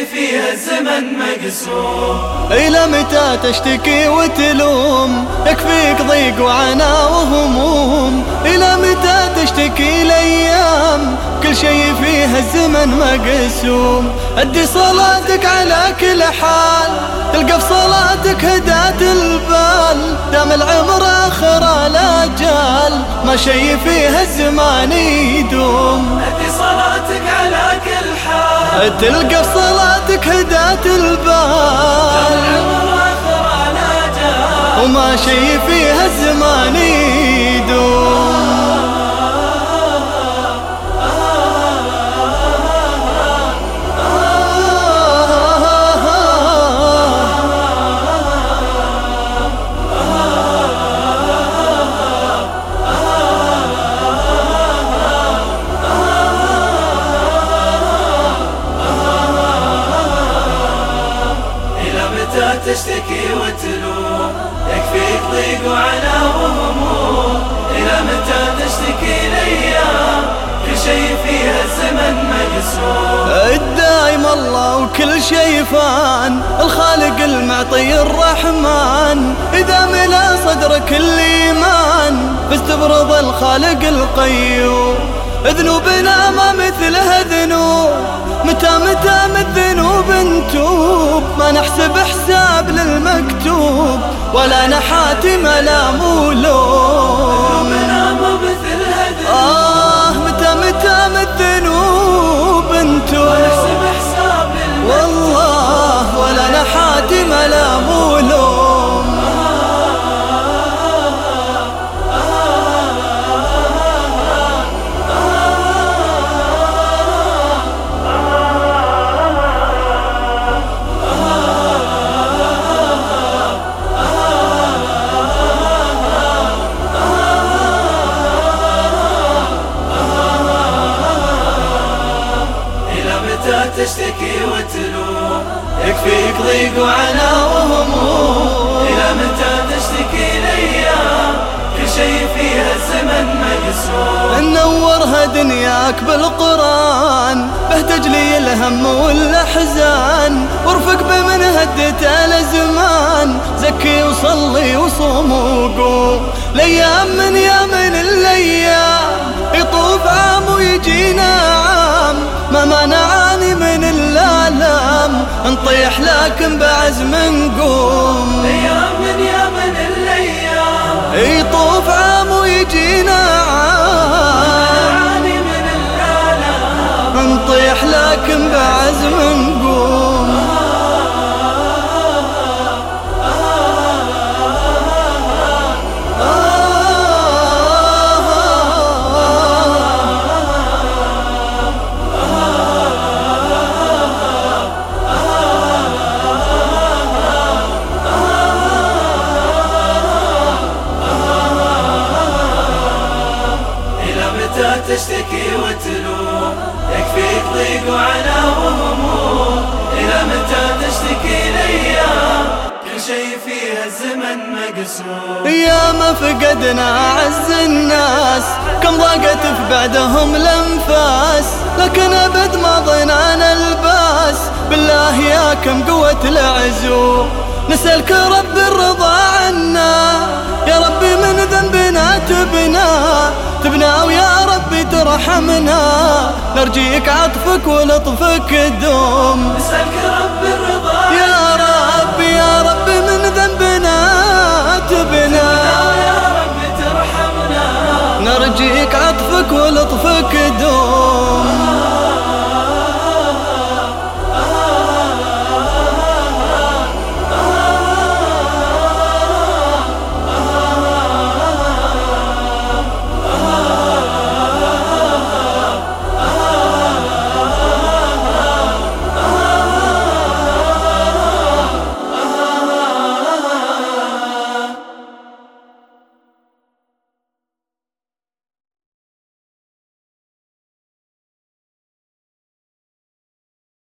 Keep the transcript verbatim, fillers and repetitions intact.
فيها الزمن مقسوم. إلى متى تشتكي وتلوم؟ يكفيك ضيق وعنا وهموم. إلى متى تشتكي الأيام؟ كل شيء فيها الزمن مقسوم. أدي صلاتك على كل حال، تلقى في صلاتك هداة البال. دام العمر آخر الأجال، ما شيء فيها الزمان يدوم. أدي صلاتك على كل حال، تلقى في صلاتك هداة البال. العمر آخر الأجال، وما شيء فيها الزمان يدوم. تشتكي وتلوم، يكفيك ضيق وعنا وهموم. إلى متى تشتكي الأيام؟ كل شيء فيها الزمن مقسوم. الدايم الله وكل شيء فان، الخالق المعطي الرحمن. إذا ملا صدرك الإيمان، فاستبرض الخالق القيوم. ذنوبنا ما مثلها ذنوب، متى متى من ذنوب نتوب. ما نحسب حساب للمكتوب، ولا نحاتم لا مولوم. ذنوبنا ما مثلها ذنوب، آه متى متى من ذنوب نتوب. ما نحسب حساب للمكتوب، والله ولا نحاتم لا مولوم. تشتكي وتلوم، يكفيك ضيق وعنا وهموم. إلى متى تشتكي الأيام؟ كل شيء فيها الزمن مقسوم. نورها دنياك بالقرآن، به تجلي الهم والأحزان. وارفق بمن هدت الأزمان، زكي وصلي وصوم وقوم. الأيام من يامن الأيام، يطوف عام ويجينا عام. ما ما نعاني من الآلام، نطيح لكن بعزم نقوم. الأيام من يامن الأيام، يطوف عام ويجينا عام. نعاني من الآلام، نطيح لكن بعزم نقوم. تشتكي وتلوم، يكفيك ضيق وعنا وهموم. إلى متى تشتكي الأيام؟ كل شيء فيها الزمن مقسوم. يا ما فقدنا أعز الناس، كم ضاقت في بعدهم الأنفاس. لكن أبد ما ضنانا الباس، بالله يا كم قوة العزوم. نسألك رب الرضا عنا، يا ربي من ذنبنا تبنا تبنا. ويا ربي ترحمنا، نرجيك عطفك ولطفك دوم. نسألك رب الرضا يا رب يا رب من ذنبنا تبنا، يا ربي ترحمنا، نرجيك عطفك ولطفك